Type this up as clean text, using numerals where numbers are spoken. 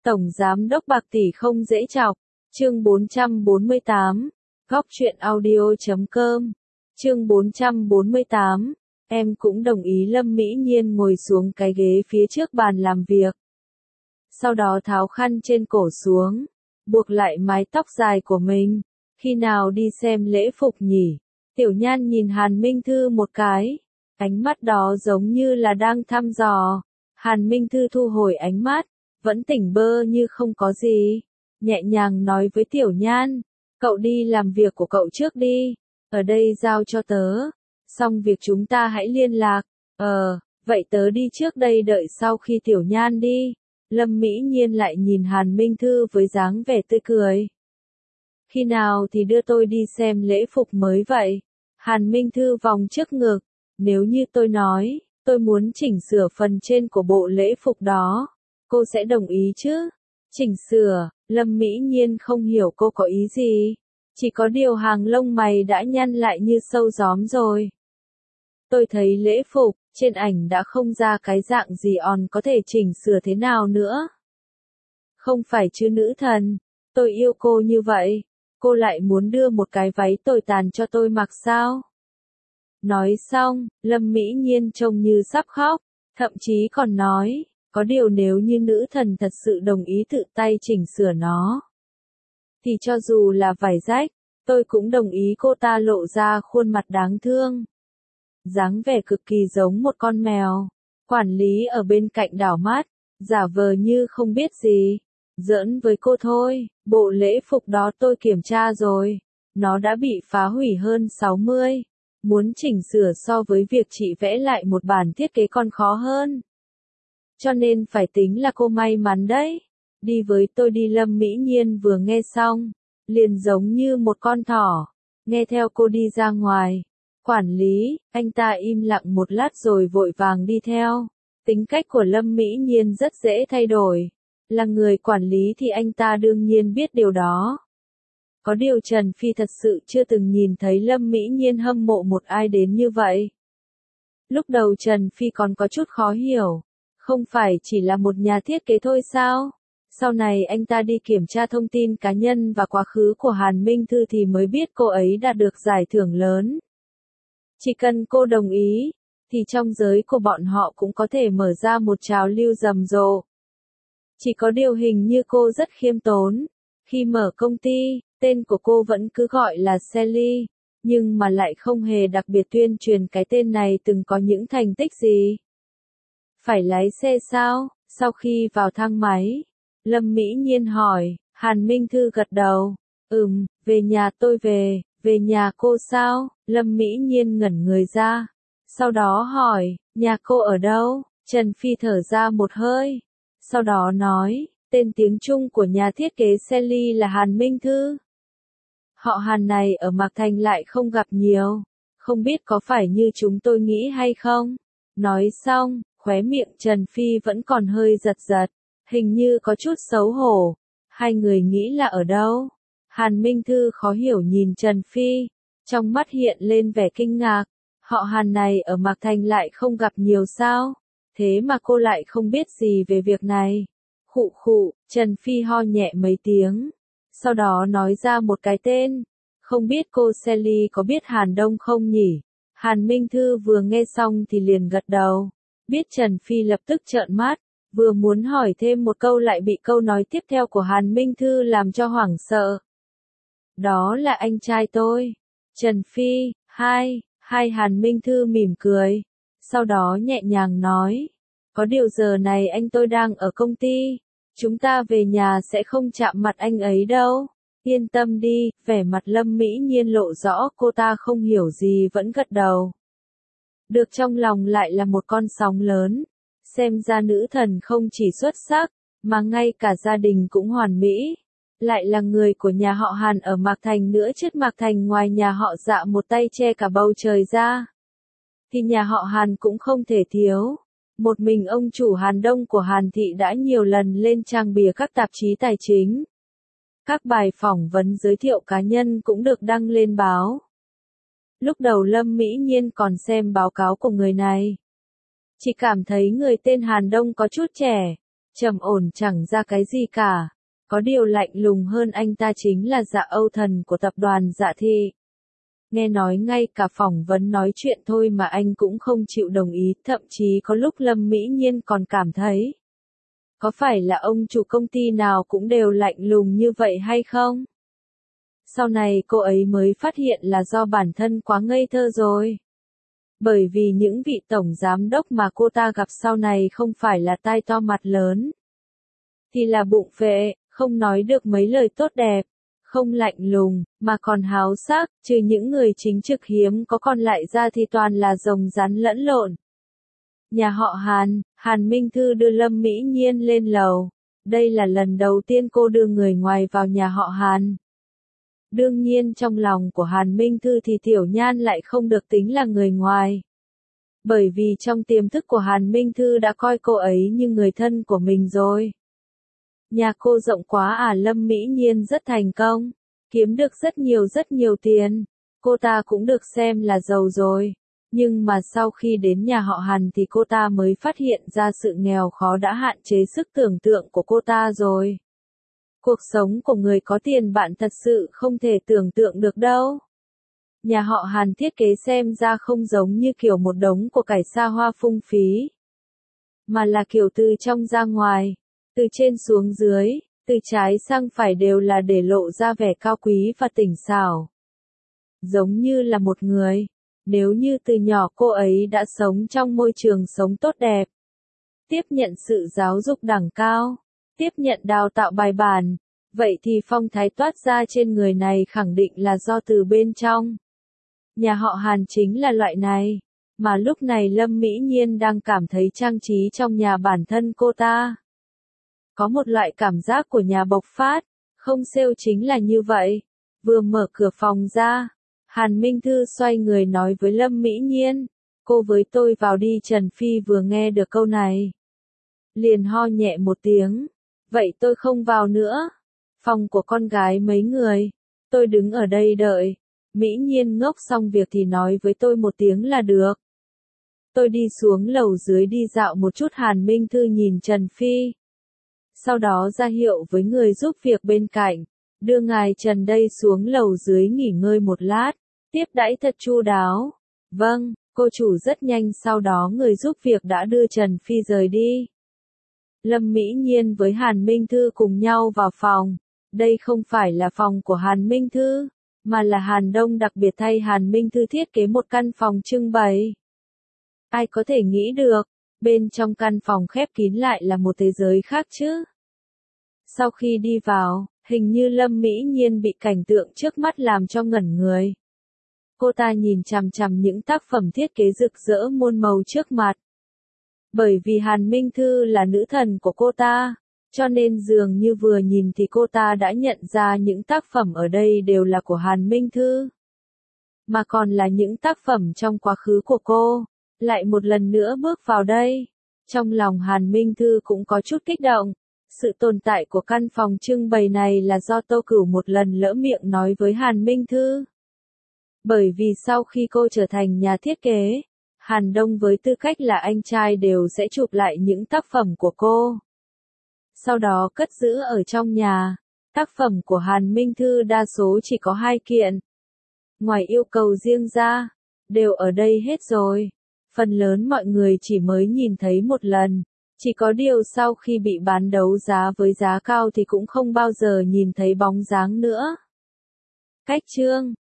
Tổng Giám đốc bạc tỷ không dễ chọc. Chương 448. Góc truyện audio.com. Chương 448. Em cũng đồng ý Lâm Mỹ Nhiên ngồi xuống cái ghế phía trước bàn làm việc. Sau đó tháo khăn trên cổ xuống, buộc lại mái tóc dài của mình. Khi nào đi xem lễ phục nhỉ? Tiểu Nhan nhìn Hàn Minh Thư một cái. Ánh mắt đó giống như là đang thăm dò. Hàn Minh Thư thu hồi ánh mắt, vẫn tỉnh bơ như không có gì. Nhẹ nhàng nói với Tiểu Nhan, cậu đi làm việc của cậu trước đi. Ở đây giao cho tớ. Xong việc chúng ta hãy liên lạc. Vậy tớ đi trước đây đợi sau khi Tiểu Nhan đi. Lâm Mỹ Nhiên lại nhìn Hàn Minh Thư với dáng vẻ tươi cười. Khi nào thì đưa tôi đi xem lễ phục mới vậy? Hàn Minh Thư vòng trước ngực. Nếu như tôi nói, tôi muốn chỉnh sửa phần trên của bộ lễ phục đó, cô sẽ đồng ý chứ? Chỉnh sửa, Lâm Mỹ Nhiên không hiểu cô có ý gì. Chỉ có điều hàng lông mày đã nhăn lại như sâu gióm rồi. Tôi thấy lễ phục, trên ảnh đã không ra cái dạng gì on có thể chỉnh sửa thế nào nữa. Không phải chứ nữ thần, tôi yêu cô như vậy, cô lại muốn đưa một cái váy tồi tàn cho tôi mặc sao? Nói xong, Lâm Mỹ Nhiên trông như sắp khóc, thậm chí còn nói, có điều nếu như nữ thần thật sự đồng ý tự tay chỉnh sửa nó, thì cho dù là vải rách, tôi cũng đồng ý. Cô ta lộ ra khuôn mặt đáng thương. Dáng vẻ cực kỳ giống một con mèo. Quản lý ở bên cạnh đảo mắt, giả vờ như không biết gì. Giỡn với cô thôi, bộ lễ phục đó tôi kiểm tra rồi. Nó đã bị phá hủy hơn 60. Muốn chỉnh sửa so với việc chị vẽ lại một bản thiết kế còn khó hơn. Cho nên phải tính là cô may mắn đấy. Đi với tôi đi. Lâm Mỹ Nhiên vừa nghe xong, liền giống như một con thỏ, nghe theo cô đi ra ngoài. Quản lý, anh ta im lặng một lát rồi vội vàng đi theo. Tính cách của Lâm Mỹ Nhiên rất dễ thay đổi. Là người quản lý thì anh ta đương nhiên biết điều đó. Có điều Trần Phi thật sự chưa từng nhìn thấy Lâm Mỹ Nhiên hâm mộ một ai đến như vậy. Lúc đầu Trần Phi còn có chút khó hiểu. Không phải chỉ là một nhà thiết kế thôi sao? Sau này anh ta đi kiểm tra thông tin cá nhân và quá khứ của Hàn Minh Thư thì mới biết cô ấy đã được giải thưởng lớn. Chỉ cần cô đồng ý, thì trong giới của bọn họ cũng có thể mở ra một trào lưu rầm rộ. Chỉ có điều hình như cô rất khiêm tốn. Khi mở công ty, tên của cô vẫn cứ gọi là Sally, nhưng mà lại không hề đặc biệt tuyên truyền cái tên này từng có những thành tích gì. Phải lái xe sao? Sau khi vào thang máy, Lâm Mỹ Nhiên hỏi. Hàn Minh Thư gật đầu. Về nhà tôi về nhà cô sao? Lâm Mỹ Nhiên ngẩn người ra. Sau đó hỏi, nhà cô ở đâu? Trần Phi thở ra một hơi. Sau đó nói, tên tiếng Trung của nhà thiết kế Sally là Hàn Minh Thư. Họ Hàn này ở Mạc Thành lại không gặp nhiều. Không biết có phải như chúng tôi nghĩ hay không? Nói xong, khóe miệng Trần Phi vẫn còn hơi giật giật. Hình như có chút xấu hổ. Hai người nghĩ là ở đâu? Hàn Minh Thư khó hiểu nhìn Trần Phi. Trong mắt hiện lên vẻ kinh ngạc. Họ Hàn này ở Mạc Thành lại không gặp nhiều sao? Thế mà cô lại không biết gì về việc này. Khụ khụ, Trần Phi ho nhẹ mấy tiếng. Sau đó nói ra một cái tên. Không biết cô Sally có biết Hàn Đông không nhỉ? Hàn Minh Thư vừa nghe xong thì liền gật đầu. Biết. Trần Phi lập tức trợn mắt. Vừa muốn hỏi thêm một câu lại bị câu nói tiếp theo của Hàn Minh Thư làm cho hoảng sợ. Đó là anh trai tôi. Trần Phi, hai Hàn Minh Thư mỉm cười. Sau đó nhẹ nhàng nói. Có điều giờ này anh tôi đang ở công ty. Chúng ta về nhà sẽ không chạm mặt anh ấy đâu. Yên tâm đi. Vẻ mặt Lâm Mỹ Nhiên lộ rõ cô ta không hiểu gì vẫn gật đầu. Được trong lòng lại là một con sóng lớn. Xem ra nữ thần không chỉ xuất sắc, mà ngay cả gia đình cũng hoàn mỹ. Lại là người của nhà họ Hàn ở Mạc Thành nữa chứ. Mạc Thành ngoài nhà họ Dạ một tay che cả bầu trời ra, thì nhà họ Hàn cũng không thể thiếu. Một mình ông chủ Hàn Đông của Hàn Thị đã nhiều lần lên trang bìa các tạp chí tài chính. Các bài phỏng vấn giới thiệu cá nhân cũng được đăng lên báo. Lúc đầu Lâm Mỹ Nhiên còn xem báo cáo của người này. Chỉ cảm thấy người tên Hàn Đông có chút trẻ. trầm ổn chẳng ra cái gì cả. Có điều lạnh lùng hơn anh ta chính là Dạ Âu Thần của tập đoàn Dạ Thị. Nghe nói ngay cả phỏng vấn nói chuyện thôi mà anh cũng không chịu đồng ý, thậm chí có lúc Lâm Mỹ Nhiên còn cảm thấy, có phải là ông chủ công ty nào cũng đều lạnh lùng như vậy hay không? Sau này cô ấy mới phát hiện là do bản thân quá ngây thơ rồi. Bởi vì những vị tổng giám đốc mà cô ta gặp sau này không phải là tai to mặt lớn, thì là bụng phệ, không nói được mấy lời tốt đẹp, không lạnh lùng, mà còn háo sắc, trừ những người chính trực hiếm có còn lại ra thì toàn là rồng rắn lẫn lộn. Nhà họ Hàn, Hàn Minh Thư đưa Lâm Mỹ Nhiên lên lầu. Đây là lần đầu tiên cô đưa người ngoài vào nhà họ Hàn. Đương nhiên trong lòng của Hàn Minh Thư thì Tiểu Nhan lại không được tính là người ngoài. Bởi vì trong tiềm thức của Hàn Minh Thư đã coi cô ấy như người thân của mình rồi. Nhà cô rộng quá à, Lâm Mỹ Nhiên rất thành công, kiếm được rất nhiều tiền. Cô ta cũng được xem là giàu rồi. Nhưng mà sau khi đến nhà họ Hàn thì cô ta mới phát hiện ra sự nghèo khó đã hạn chế sức tưởng tượng của cô ta rồi. Cuộc sống của người có tiền bạn thật sự không thể tưởng tượng được đâu. Nhà họ Hàn thiết kế xem ra không giống như kiểu một đống của cải xa hoa phung phí, mà là kiểu từ trong ra ngoài, từ trên xuống dưới, từ trái sang phải đều là để lộ ra vẻ cao quý và tỉnh xảo. Giống như là một người, nếu như từ nhỏ cô ấy đã sống trong môi trường sống tốt đẹp, tiếp nhận sự giáo dục đẳng cao, tiếp nhận đào tạo bài bản, vậy thì phong thái toát ra trên người này khẳng định là do từ bên trong. Nhà họ Hàn chính là loại này, mà lúc này Lâm Mỹ Nhiên đang cảm thấy trang trí trong nhà bản thân cô ta. Có một loại cảm giác của nhà bộc phát, không sale chính là như vậy. Vừa mở cửa phòng ra, Hàn Minh Thư xoay người nói với Lâm Mỹ Nhiên, cô với tôi vào đi. Trần Phi vừa nghe được câu này, liền ho nhẹ một tiếng, vậy tôi không vào nữa. Phòng của con gái mấy người, tôi đứng ở đây đợi. Mỹ Nhiên ngốc xong việc thì nói với tôi một tiếng là được. Tôi đi xuống lầu dưới đi dạo một chút. Hàn Minh Thư nhìn Trần Phi, sau đó ra hiệu với người giúp việc bên cạnh, đưa ngài Trần đây xuống lầu dưới nghỉ ngơi một lát, tiếp đãi thật chu đáo. Vâng, cô chủ rất nhanh. Sau đó người giúp việc đã đưa Trần Phi rời đi. Lâm Mỹ Nhiên với Hàn Minh Thư cùng nhau vào phòng. Đây không phải là phòng của Hàn Minh Thư, mà là Hàn Đông đặc biệt thay Hàn Minh Thư thiết kế một căn phòng trưng bày. Ai có thể nghĩ được, bên trong căn phòng khép kín lại là một thế giới khác chứ. Sau khi đi vào, hình như Lâm Mỹ Nhiên bị cảnh tượng trước mắt làm cho ngẩn người. Cô ta nhìn chằm chằm những tác phẩm thiết kế rực rỡ muôn màu trước mặt. Bởi vì Hàn Minh Thư là nữ thần của cô ta, cho nên dường như vừa nhìn thì cô ta đã nhận ra những tác phẩm ở đây đều là của Hàn Minh Thư. Mà còn là những tác phẩm trong quá khứ của cô, lại một lần nữa bước vào đây. Trong lòng Hàn Minh Thư cũng có chút kích động. Sự tồn tại của căn phòng trưng bày này là do Tô Cửu một lần lỡ miệng nói với Hàn Minh Thư. Bởi vì sau khi cô trở thành nhà thiết kế, Hàn Đông với tư cách là anh trai đều sẽ chụp lại những tác phẩm của cô, sau đó cất giữ ở trong nhà. Tác phẩm của Hàn Minh Thư đa số chỉ có 2 kiện. Ngoài yêu cầu riêng ra, đều ở đây hết rồi. Phần lớn mọi người chỉ mới nhìn thấy một lần. Chỉ có điều sau khi bị bán đấu giá với giá cao thì cũng không bao giờ nhìn thấy bóng dáng nữa. Cách chương